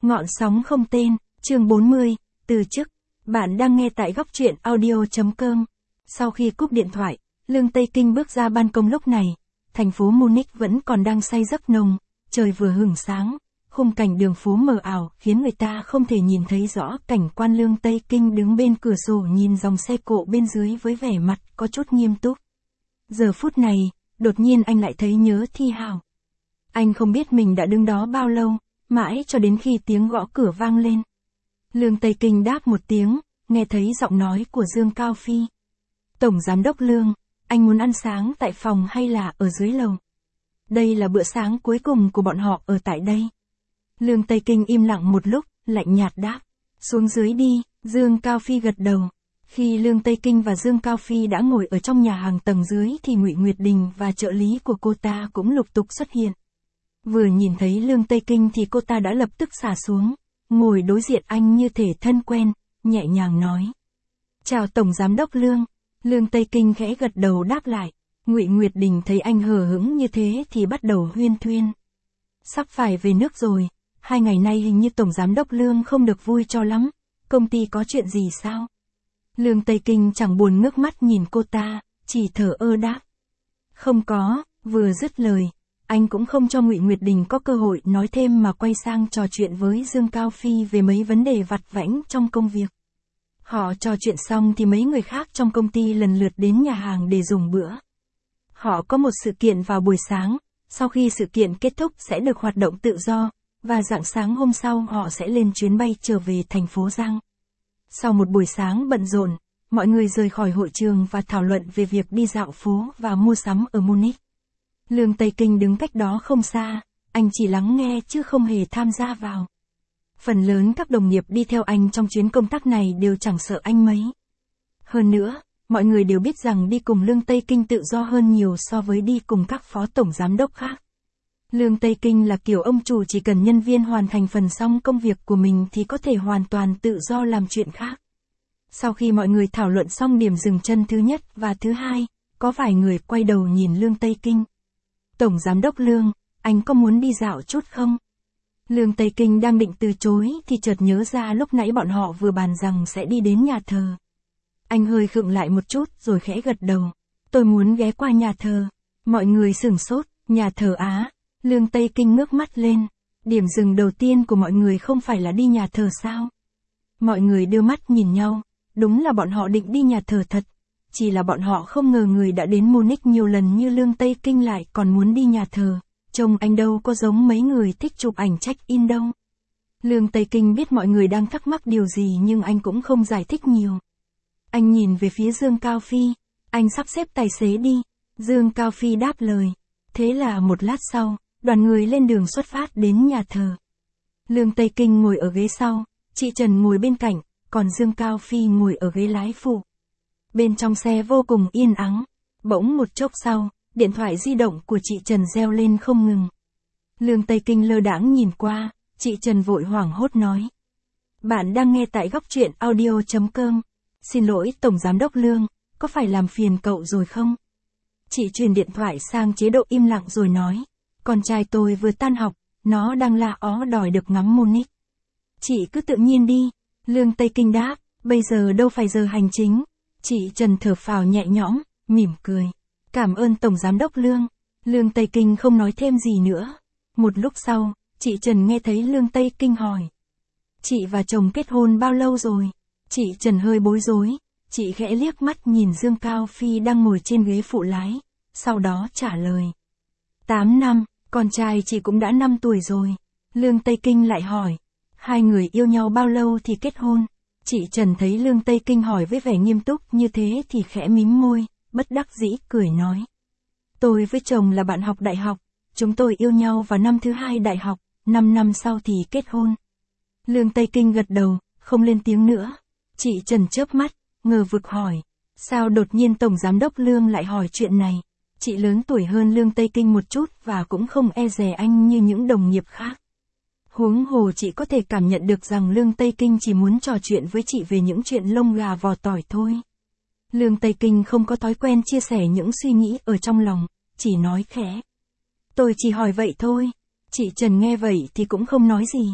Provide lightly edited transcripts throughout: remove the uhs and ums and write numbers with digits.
Ngọn sóng không tên, chương 40, từ chức. Bạn đang nghe tại góc truyện audio.com. Sau khi cúp điện thoại, Lương Tây Kinh bước ra ban công lúc này. Thành phố Munich vẫn còn đang say giấc nồng, trời vừa hửng sáng. Khung cảnh đường phố mờ ảo khiến người ta không thể nhìn thấy rõ cảnh quan. Lương Tây Kinh đứng bên cửa sổ nhìn dòng xe cộ bên dưới với vẻ mặt có chút nghiêm túc. Giờ phút này, đột nhiên anh lại thấy nhớ Thi Hào. Anh không biết mình đã đứng đó bao lâu, mãi cho đến khi tiếng gõ cửa vang lên. Lương Tây Kinh đáp một tiếng, nghe thấy giọng nói của Dương Cao Phi. Tổng Giám đốc Lương, anh muốn ăn sáng tại phòng hay là ở dưới lầu? Đây là bữa sáng cuối cùng của bọn họ ở tại đây. Lương Tây Kinh im lặng một lúc, lạnh nhạt đáp. Xuống dưới đi, Dương Cao Phi gật đầu. Khi Lương Tây Kinh và Dương Cao Phi đã ngồi ở trong nhà hàng tầng dưới thì Ngụy Nguyệt Đình và trợ lý của cô ta cũng lục tục xuất hiện. Vừa nhìn thấy Lương Tây Kinh thì cô ta đã lập tức xả xuống, ngồi đối diện anh như thể thân quen, nhẹ nhàng nói. Chào Tổng Giám đốc Lương. Lương Tây Kinh khẽ gật đầu đáp lại. Ngụy Nguyệt Đình thấy anh hờ hững như thế thì bắt đầu huyên thuyên. Sắp phải về nước rồi, 2 ngày nay hình như Tổng Giám đốc Lương không được vui cho lắm, công ty có chuyện gì sao? Lương Tây Kinh chẳng buồn ngước mắt nhìn cô ta, chỉ thở ơ đáp. Không có, vừa dứt lời. Anh cũng không cho Ngụy Nguyệt Đình có cơ hội nói thêm mà quay sang trò chuyện với Dương Cao Phi về mấy vấn đề vặt vãnh trong công việc. Họ trò chuyện xong thì mấy người khác trong công ty lần lượt đến nhà hàng để dùng bữa. Họ có một sự kiện vào buổi sáng, sau khi sự kiện kết thúc sẽ được hoạt động tự do, và rạng sáng hôm sau họ sẽ lên chuyến bay trở về thành phố Giang. Sau một buổi sáng bận rộn, mọi người rời khỏi hội trường và thảo luận về việc đi dạo phố và mua sắm ở Munich. Lương Tây Kinh đứng cách đó không xa, anh chỉ lắng nghe chứ không hề tham gia vào. Phần lớn các đồng nghiệp đi theo anh trong chuyến công tác này đều chẳng sợ anh mấy. Hơn nữa, mọi người đều biết rằng đi cùng Lương Tây Kinh tự do hơn nhiều so với đi cùng các phó tổng giám đốc khác. Lương Tây Kinh là kiểu ông chủ chỉ cần nhân viên hoàn thành phần xong công việc của mình thì có thể hoàn toàn tự do làm chuyện khác. Sau khi mọi người thảo luận xong điểm dừng chân thứ nhất và thứ hai, có vài người quay đầu nhìn Lương Tây Kinh. Tổng Giám đốc Lương, anh có muốn đi dạo chút không? Lương Tây Kinh đang định từ chối thì chợt nhớ ra lúc nãy bọn họ vừa bàn rằng sẽ đi đến nhà thờ. Anh hơi khựng lại một chút rồi khẽ gật đầu. Tôi muốn ghé qua nhà thờ. Mọi người sửng sốt, nhà thờ á. Lương Tây Kinh ngước mắt lên. Điểm dừng đầu tiên của mọi người không phải là đi nhà thờ sao? Mọi người đưa mắt nhìn nhau. Đúng là bọn họ định đi nhà thờ thật. Chỉ là bọn họ không ngờ người đã đến Munich nhiều lần như Lương Tây Kinh lại còn muốn đi nhà thờ. Trông anh đâu có giống mấy người thích chụp ảnh check-in đâu. Lương Tây Kinh biết mọi người đang thắc mắc điều gì nhưng anh cũng không giải thích nhiều. Anh nhìn về phía Dương Cao Phi. Anh sắp xếp tài xế đi. Dương Cao Phi đáp lời. Thế là một lát sau, đoàn người lên đường xuất phát đến nhà thờ. Lương Tây Kinh ngồi ở ghế sau, chị Trần ngồi bên cạnh, còn Dương Cao Phi ngồi ở ghế lái phụ. Bên trong xe vô cùng yên ắng. Bỗng một chốc sau, điện thoại di động của chị Trần reo lên không ngừng. Lương Tây Kinh lơ đãng nhìn qua, chị Trần vội hoảng hốt nói. Bạn đang nghe tại góc truyện audio.com. Xin lỗi Tổng Giám đốc Lương, có phải làm phiền cậu rồi không? Chị truyền điện thoại sang chế độ im lặng rồi nói. Con trai tôi vừa tan học, nó đang la ó đòi được ngắm Munich. Chị cứ tự nhiên đi. Lương Tây Kinh đáp, bây giờ đâu phải giờ hành chính. Chị Trần thở phào nhẹ nhõm, mỉm cười. Cảm ơn Tổng Giám đốc Lương. Lương Tây Kinh không nói thêm gì nữa. Một lúc sau, chị Trần nghe thấy Lương Tây Kinh hỏi. Chị và chồng kết hôn bao lâu rồi? Chị Trần hơi bối rối. Chị khẽ liếc mắt nhìn Dương Cao Phi đang ngồi trên ghế phụ lái. Sau đó trả lời. 8 năm, con trai chị cũng đã 5 tuổi rồi. Lương Tây Kinh lại hỏi. Hai người yêu nhau bao lâu thì kết hôn? Chị Trần thấy Lương Tây Kinh hỏi với vẻ nghiêm túc như thế thì khẽ mím môi, bất đắc dĩ cười nói. Tôi với chồng là bạn học đại học, chúng tôi yêu nhau vào năm thứ 2 đại học, 5 năm sau thì kết hôn. Lương Tây Kinh gật đầu, không lên tiếng nữa. Chị Trần chớp mắt, ngờ vực hỏi. Sao đột nhiên Tổng Giám đốc Lương lại hỏi chuyện này? Chị lớn tuổi hơn Lương Tây Kinh một chút và cũng không e dè anh như những đồng nghiệp khác. Huống hồ chị có thể cảm nhận được rằng Lương Tây Kinh chỉ muốn trò chuyện với chị về những chuyện lông gà vò tỏi thôi. Lương Tây Kinh không có thói quen chia sẻ những suy nghĩ ở trong lòng, chỉ nói khẽ. Tôi chỉ hỏi vậy thôi. Chị Trần nghe vậy thì cũng không nói gì.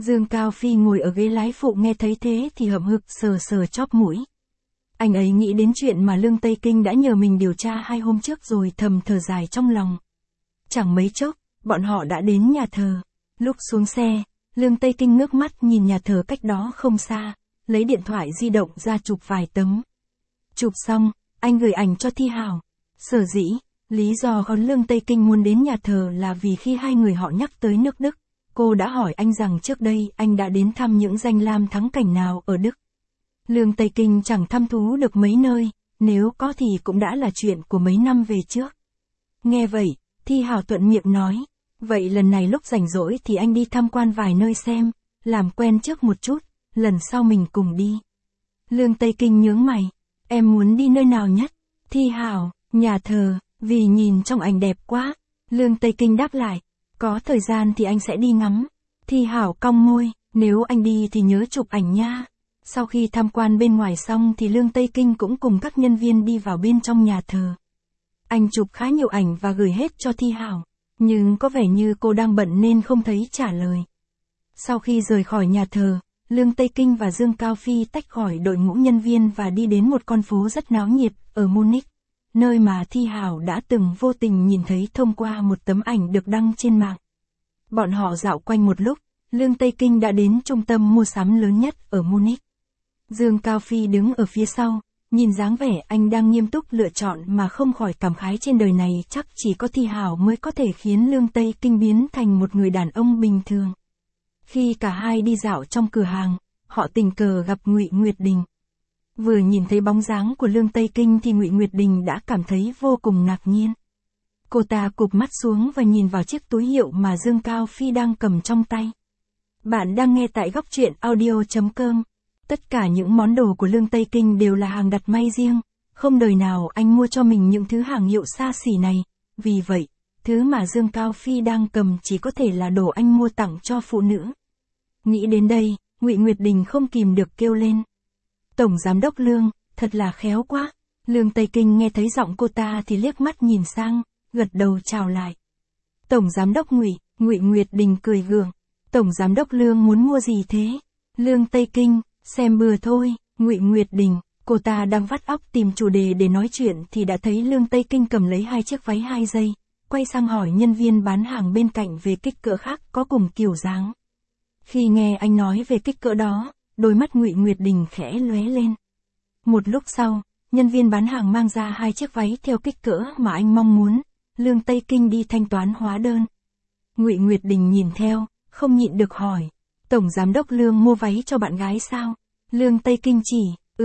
Dương Cao Phi ngồi ở ghế lái phụ nghe thấy thế thì hậm hực sờ sờ chóp mũi. Anh ấy nghĩ đến chuyện mà Lương Tây Kinh đã nhờ mình điều tra 2 hôm trước rồi thầm thở dài trong lòng. Chẳng mấy chốc, bọn họ đã đến nhà thờ. Lúc xuống xe, Lương Tây Kinh ngước mắt nhìn nhà thờ cách đó không xa, lấy điện thoại di động ra chụp vài tấm. Chụp xong, anh gửi ảnh cho Thi Hào. Sở dĩ, lý do con Lương Tây Kinh muốn đến nhà thờ là vì khi hai người họ nhắc tới nước Đức, cô đã hỏi anh rằng trước đây anh đã đến thăm những danh lam thắng cảnh nào ở Đức. Lương Tây Kinh chẳng thăm thú được mấy nơi, nếu có thì cũng đã là chuyện của mấy năm về trước. Nghe vậy, Thi Hào thuận miệng nói, vậy lần này lúc rảnh rỗi thì anh đi tham quan vài nơi xem, làm quen trước một chút, lần sau mình cùng đi. Lương Tây Kinh nhướng mày, em muốn đi nơi nào nhất? Thi Hào, nhà thờ, vì nhìn trong ảnh đẹp quá. Lương Tây Kinh đáp lại, có thời gian thì anh sẽ đi ngắm. Thi Hào cong môi, nếu anh đi thì nhớ chụp ảnh nha. Sau khi tham quan bên ngoài xong thì Lương Tây Kinh cũng cùng các nhân viên đi vào bên trong nhà thờ. Anh chụp khá nhiều ảnh và gửi hết cho Thi Hào, nhưng có vẻ như cô đang bận nên không thấy trả lời. Sau khi rời khỏi nhà thờ, Lương Tây Kinh và Dương Cao Phi tách khỏi đội ngũ nhân viên và đi đến một con phố rất náo nhiệt ở Munich, nơi mà Thi Hào đã từng vô tình nhìn thấy thông qua một tấm ảnh được đăng trên mạng. Bọn họ dạo quanh một lúc, Lương Tây Kinh đã đến trung tâm mua sắm lớn nhất ở Munich. Dương Cao Phi đứng ở phía sau, nhìn dáng vẻ anh đang nghiêm túc lựa chọn mà không khỏi cảm khái trên đời này chắc chỉ có Thi Hào mới có thể khiến Lương Tây Kinh biến thành một người đàn ông bình thường. Khi cả hai đi dạo trong cửa hàng, họ tình cờ gặp Ngụy Nguyệt Đình. Vừa nhìn thấy bóng dáng của Lương Tây Kinh thì Ngụy Nguyệt Đình đã cảm thấy vô cùng ngạc nhiên. Cô ta cụp mắt xuống và nhìn vào chiếc túi hiệu mà Dương Cao Phi đang cầm trong tay. Bạn đang nghe tại góc truyện audio.com. Tất cả những món đồ của Lương Tây Kinh đều là hàng đặt may riêng, không đời nào anh mua cho mình những thứ hàng hiệu xa xỉ này, vì vậy, thứ mà Dương Cao Phi đang cầm chỉ có thể là đồ anh mua tặng cho phụ nữ. Nghĩ đến đây, Ngụy Nguyệt Đình không kìm được kêu lên. Tổng giám đốc Lương, thật là khéo quá. Lương Tây Kinh nghe thấy giọng cô ta thì liếc mắt nhìn sang, gật đầu chào lại. Tổng giám đốc Ngụy, Ngụy Nguyệt Đình cười gượng. Tổng giám đốc Lương muốn mua gì thế? Lương Tây Kinh, xem bừa thôi. Ngụy Nguyệt Đình, cô ta đang vắt óc tìm chủ đề để nói chuyện thì đã thấy Lương Tây Kinh cầm lấy 2 chiếc váy 2 giây, quay sang hỏi nhân viên bán hàng bên cạnh về kích cỡ khác có cùng kiểu dáng. Khi nghe anh nói về kích cỡ đó, đôi mắt Ngụy Nguyệt Đình khẽ lóe lên. Một lúc sau, nhân viên bán hàng mang ra 2 chiếc váy theo kích cỡ mà anh mong muốn. Lương Tây Kinh đi thanh toán hóa đơn. Ngụy Nguyệt Đình nhìn theo, không nhịn được hỏi, Tổng giám đốc Lương mua váy cho bạn gái sao? Lương Tây Kinh chỉ,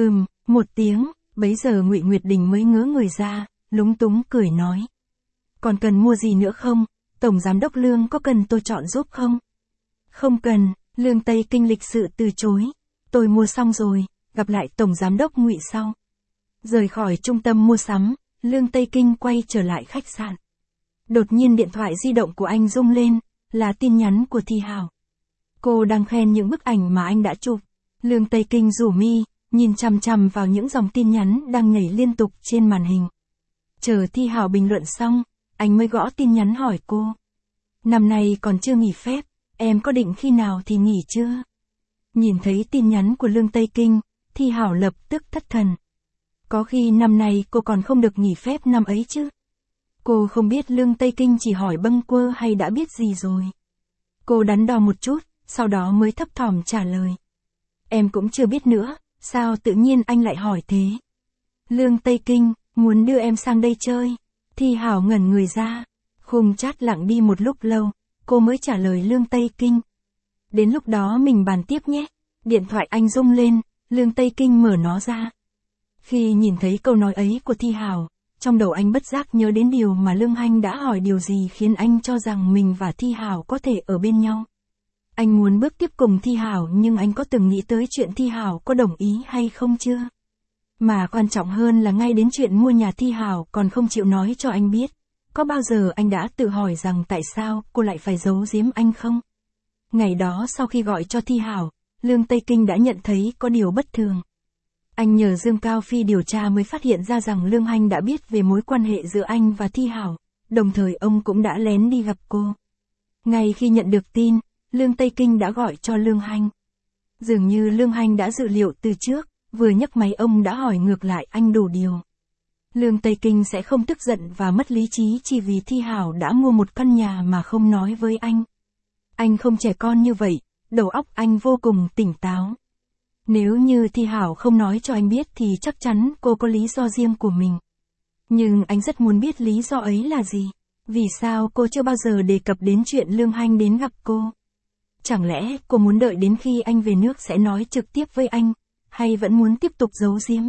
một tiếng, bấy giờ Ngụy Nguyệt Đình mới ngớ người ra, lúng túng cười nói. Còn cần mua gì nữa không? Tổng giám đốc Lương có cần tôi chọn giúp không? Không cần, Lương Tây Kinh lịch sự từ chối. Tôi mua xong rồi, gặp lại Tổng giám đốc Ngụy sau. Rời khỏi trung tâm mua sắm, Lương Tây Kinh quay trở lại khách sạn. Đột nhiên điện thoại di động của anh rung lên, là tin nhắn của Thi Hào. Cô đang khen những bức ảnh mà anh đã chụp. Lương Tây Kinh rủ mi, nhìn chằm chằm vào những dòng tin nhắn đang nhảy liên tục trên màn hình. Chờ Thi Hào bình luận xong, anh mới gõ tin nhắn hỏi cô. Năm nay còn chưa nghỉ phép, em có định khi nào thì nghỉ chưa? Nhìn thấy tin nhắn của Lương Tây Kinh, Thi Hào lập tức thất thần. Có khi năm nay cô còn không được nghỉ phép năm ấy chứ? Cô không biết Lương Tây Kinh chỉ hỏi bâng quơ hay đã biết gì rồi. Cô đắn đo một chút, sau đó mới thấp thỏm trả lời. Em cũng chưa biết nữa, sao tự nhiên anh lại hỏi thế? Lương Tây Kinh, muốn đưa em sang đây chơi. Thi Hào ngẩn người ra. Khung chat lặng đi một lúc lâu, cô mới trả lời Lương Tây Kinh. Đến lúc đó mình bàn tiếp nhé. Điện thoại anh rung lên, Lương Tây Kinh mở nó ra. Khi nhìn thấy câu nói ấy của Thi Hào, trong đầu anh bất giác nhớ đến điều mà Lương Hanh đã hỏi, điều gì khiến anh cho rằng mình và Thi Hào có thể ở bên nhau. Anh muốn bước tiếp cùng Thi Hào nhưng anh có từng nghĩ tới chuyện Thi Hào có đồng ý hay không chưa? Mà quan trọng hơn là ngay đến chuyện mua nhà Thi Hào còn không chịu nói cho anh biết. Có bao giờ anh đã tự hỏi rằng tại sao cô lại phải giấu giếm anh không? Ngày đó sau khi gọi cho Thi Hào, Lương Tây Kinh đã nhận thấy có điều bất thường. Anh nhờ Dương Cao Phi điều tra mới phát hiện ra rằng Lương Hanh đã biết về mối quan hệ giữa anh và Thi Hào, đồng thời ông cũng đã lén đi gặp cô. Ngay khi nhận được tin, Lương Tây Kinh đã gọi cho Lương Hanh. Dường như Lương Hanh đã dự liệu từ trước, vừa nhấc máy ông đã hỏi ngược lại anh đủ điều. Lương Tây Kinh sẽ không tức giận và mất lý trí chỉ vì Thi Hảo đã mua một căn nhà mà không nói với anh. Anh không trẻ con như vậy, đầu óc anh vô cùng tỉnh táo. Nếu như Thi Hảo không nói cho anh biết thì chắc chắn cô có lý do riêng của mình. Nhưng anh rất muốn biết lý do ấy là gì. Vì sao cô chưa bao giờ đề cập đến chuyện Lương Hanh đến gặp cô? Chẳng lẽ cô muốn đợi đến khi anh về nước sẽ nói trực tiếp với anh, hay vẫn muốn tiếp tục giấu giếm?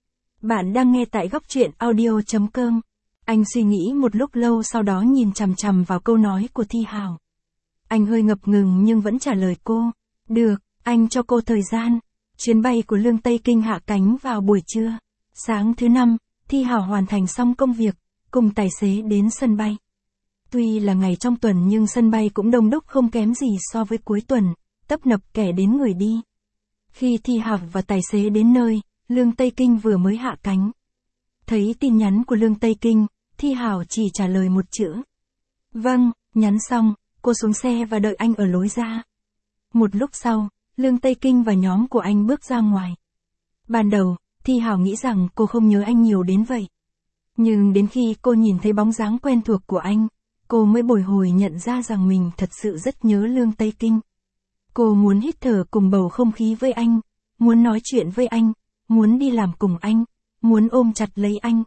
Bạn đang nghe tại góc truyện audio.com. Anh suy nghĩ một lúc lâu sau đó nhìn chằm chằm vào câu nói của Thi Hảo. Anh hơi ngập ngừng nhưng vẫn trả lời cô. Được, anh cho cô thời gian. Chuyến bay của Lương Tây Kinh hạ cánh vào buổi trưa. Sáng thứ Năm, Thi Hảo hoàn thành xong công việc, cùng tài xế đến sân bay. Tuy là ngày trong tuần nhưng sân bay cũng đông đúc không kém gì so với cuối tuần, tấp nập kẻ đến người đi. Khi Thi Hảo và tài xế đến nơi, Lương Tây Kinh vừa mới hạ cánh. Thấy tin nhắn của Lương Tây Kinh, Thi Hảo chỉ trả lời một chữ. Vâng, nhắn xong, cô xuống xe và đợi anh ở lối ra. Một lúc sau, Lương Tây Kinh và nhóm của anh bước ra ngoài. Ban đầu, Thi Hảo nghĩ rằng cô không nhớ anh nhiều đến vậy. Nhưng đến khi cô nhìn thấy bóng dáng quen thuộc của anh, cô mới bồi hồi nhận ra rằng mình thật sự rất nhớ Lương Tây Kinh. Cô muốn hít thở cùng bầu không khí với anh, muốn nói chuyện với anh, muốn đi làm cùng anh, muốn ôm chặt lấy anh.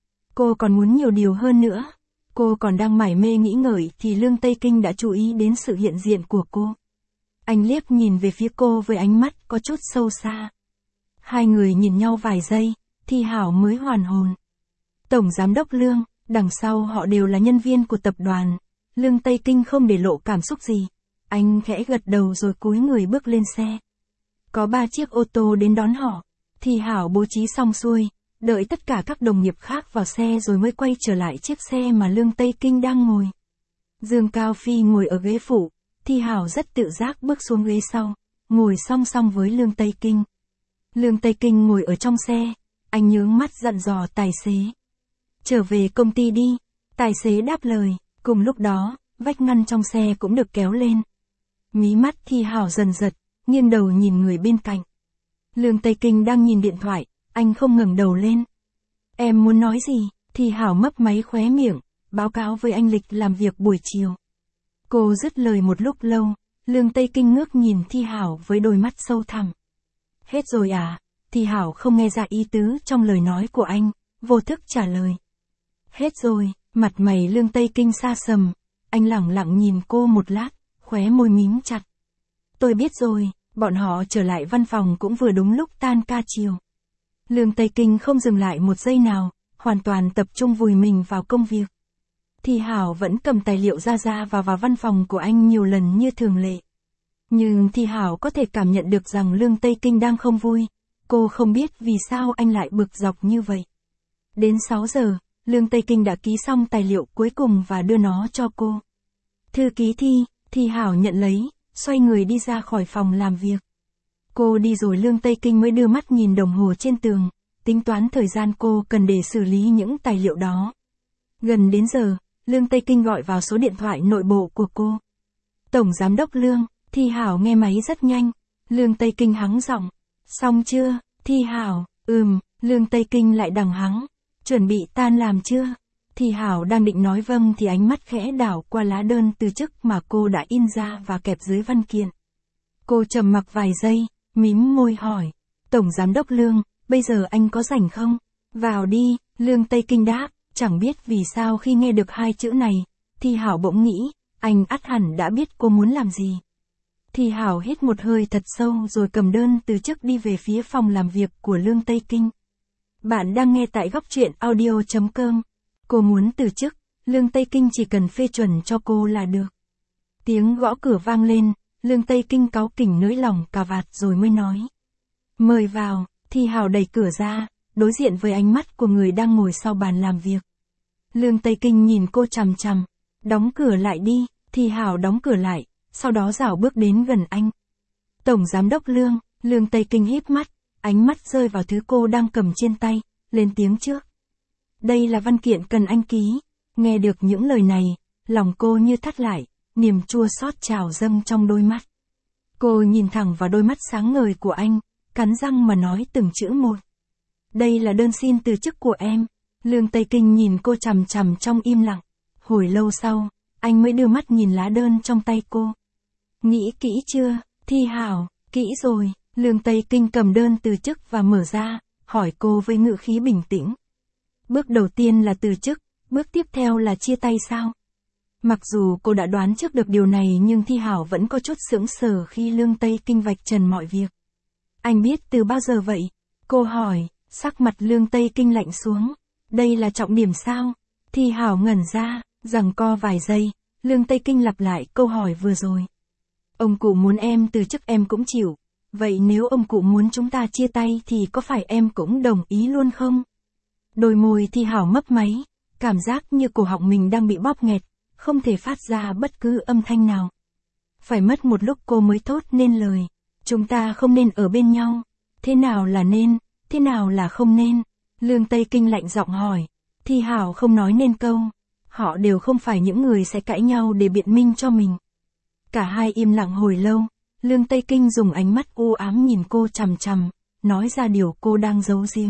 Cô còn muốn nhiều điều hơn nữa. Cô còn đang mải mê nghĩ ngợi thì Lương Tây Kinh đã chú ý đến sự hiện diện của cô. Anh liếc nhìn về phía cô với ánh mắt có chút sâu xa. Hai người nhìn nhau vài giây, Thi Hảo mới hoàn hồn. Tổng Giám đốc Lương, đằng sau họ đều là nhân viên của tập đoàn. Lương Tây Kinh không để lộ cảm xúc gì. Anh khẽ gật đầu rồi cúi người bước lên xe. Có 3 chiếc ô tô đến đón họ. Thi Hảo bố trí xong xuôi, đợi tất cả các đồng nghiệp khác vào xe rồi mới quay trở lại chiếc xe mà Lương Tây Kinh đang ngồi. Dương Cao Phi ngồi ở ghế phụ, Thi Hảo rất tự giác bước xuống ghế sau, ngồi song song với Lương Tây Kinh. Lương Tây Kinh ngồi ở trong xe, anh nhướng mắt dặn dò tài xế. Trở về công ty đi, tài xế đáp lời, cùng lúc đó, vách ngăn trong xe cũng được kéo lên. Mí mắt Thi Hảo dần giật, nghiêng đầu nhìn người bên cạnh. Lương Tây Kinh đang nhìn điện thoại, anh không ngẩng đầu lên. Em muốn nói gì? Thi Hảo mấp máy khóe miệng, báo cáo với anh lịch làm việc buổi chiều. Cô dứt lời một lúc lâu, Lương Tây Kinh ngước nhìn Thi Hảo với đôi mắt sâu thẳm. Hết rồi à? Thi Hảo không nghe ra ý tứ trong lời nói của anh, vô thức trả lời. Hết rồi, mặt mày Lương Tây Kinh xa sầm, anh lẳng lặng nhìn cô một lát, khóe môi mím chặt. Tôi biết rồi, bọn họ trở lại văn phòng cũng vừa đúng lúc tan ca chiều. Lương Tây Kinh không dừng lại một giây nào, hoàn toàn tập trung vùi mình vào công việc. Thi Hảo vẫn cầm tài liệu ra và vào văn phòng của anh nhiều lần như thường lệ. Nhưng Thi Hảo có thể cảm nhận được rằng Lương Tây Kinh đang không vui. Cô không biết vì sao anh lại bực dọc như vậy. Đến 6 giờ, Lương Tây Kinh đã ký xong tài liệu cuối cùng và đưa nó cho cô. Thư ký Thi Hảo nhận lấy, xoay người đi ra khỏi phòng làm việc. Cô đi rồi Lương Tây Kinh mới đưa mắt nhìn đồng hồ trên tường, tính toán thời gian cô cần để xử lý những tài liệu đó. Gần đến giờ, Lương Tây Kinh gọi vào số điện thoại nội bộ của cô. Tổng Giám đốc Lương, Thi Hảo nghe máy rất nhanh. Lương Tây Kinh hắng giọng. Xong chưa, Thi Hảo? Lương Tây Kinh lại đằng hắng. Chuẩn bị tan làm chưa? Thi Hảo đang định nói vâng thì ánh mắt khẽ đảo qua lá đơn từ chức mà cô đã in ra và kẹp dưới văn kiện. Cô trầm mặc vài giây, mím môi hỏi. Tổng Giám đốc Lương, bây giờ anh có rảnh không? Vào đi, Lương Tây Kinh đáp. Chẳng biết vì sao khi nghe được 2 chữ này, Thi Hảo bỗng nghĩ, anh ắt hẳn đã biết cô muốn làm gì. Thi Hảo hít một hơi thật sâu rồi cầm đơn từ chức đi về phía phòng làm việc của Lương Tây Kinh. Bạn đang nghe tại góc truyện audio.com. Cô muốn từ chức, Lương Tây Kinh chỉ cần phê chuẩn cho cô là được. Tiếng gõ cửa vang lên, Lương Tây Kinh cáu kỉnh nới lỏng cà vạt rồi mới nói. Mời vào. Thi Hảo đẩy cửa ra, đối diện với ánh mắt của người đang ngồi sau bàn làm việc. Lương Tây Kinh nhìn cô chằm chằm. Đóng cửa lại đi. Thi Hảo đóng cửa lại, sau đó rảo bước đến gần anh. Tổng Giám đốc Lương, Lương Tây Kinh híp mắt, ánh mắt rơi vào thứ cô đang cầm trên tay, lên tiếng trước. Đây là văn kiện cần anh ký. Nghe được những lời này, lòng cô như thắt lại, niềm chua xót trào dâng trong đôi mắt. Cô nhìn thẳng vào đôi mắt sáng ngời của anh, cắn răng mà nói từng chữ một. Đây là đơn xin từ chức của em. Lương Tây Kinh nhìn cô chằm chằm trong im lặng. Hồi lâu sau, anh mới đưa mắt nhìn lá đơn trong tay cô. Nghĩ kỹ chưa, Thi Hảo? Kỹ rồi. Lương Tây Kinh cầm đơn từ chức và mở ra, hỏi cô với ngữ khí bình tĩnh. Bước đầu tiên là từ chức, bước tiếp theo là chia tay sao? Mặc dù cô đã đoán trước được điều này nhưng Thi Hảo vẫn có chút sững sờ khi Lương Tây Kinh vạch trần mọi việc. Anh biết từ bao giờ vậy? Cô hỏi, sắc mặt Lương Tây Kinh lạnh xuống. Đây là trọng điểm sao? Thi Hảo ngẩn ra, giằng co vài giây, Lương Tây Kinh lặp lại câu hỏi vừa rồi. Ông cụ muốn em từ chức em cũng chịu. Vậy nếu ông cụ muốn chúng ta chia tay thì có phải em cũng đồng ý luôn không? Đôi môi Thi Hảo mấp máy, cảm giác như cổ họng mình đang bị bóp nghẹt, không thể phát ra bất cứ âm thanh nào. Phải mất một lúc cô mới thốt nên lời. Chúng ta không nên ở bên nhau. Thế nào là nên, thế nào là không nên? Lương Tây Kinh lạnh giọng hỏi. Thi Hảo không nói nên câu. Họ đều không phải những người sẽ cãi nhau để biện minh cho mình. Cả hai im lặng hồi lâu. Lương Tây Kinh dùng ánh mắt u ám nhìn cô chằm chằm, nói ra điều cô đang giấu giếm.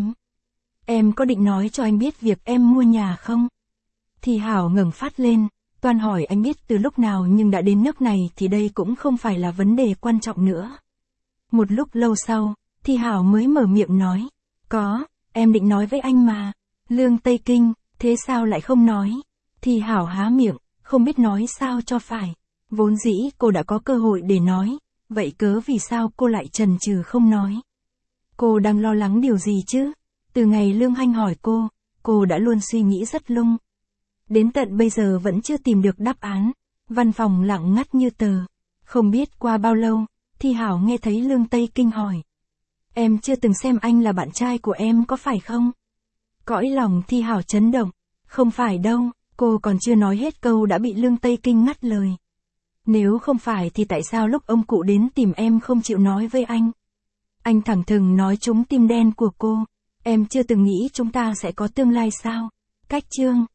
Em có định nói cho anh biết việc em mua nhà không? Thi Hảo ngẩng phát lên, toan hỏi anh biết từ lúc nào nhưng đã đến nước này thì đây cũng không phải là vấn đề quan trọng nữa. Một lúc lâu sau, Thi Hảo mới mở miệng nói. Có, em định nói với anh mà. Lương Tây Kinh, thế sao lại không nói? Thi Hảo há miệng, không biết nói sao cho phải. Vốn dĩ cô đã có cơ hội để nói, vậy cớ vì sao cô lại chần chừ không nói? Cô đang lo lắng điều gì chứ? Từ ngày Lương Hanh hỏi cô đã luôn suy nghĩ rất lung. Đến tận bây giờ vẫn chưa tìm được đáp án. Văn phòng lặng ngắt như tờ. Không biết qua bao lâu, Thi Hảo nghe thấy Lương Tây Kinh hỏi. Em chưa từng xem anh là bạn trai của em có phải không? Cõi lòng Thi Hảo chấn động. Không phải đâu, cô còn chưa nói hết câu đã bị Lương Tây Kinh ngắt lời. Nếu không phải thì tại sao lúc ông cụ đến tìm em không chịu nói với anh? Anh thẳng thừng nói trúng tim đen của cô. Em chưa từng nghĩ chúng ta sẽ có tương lai sao? Cách chương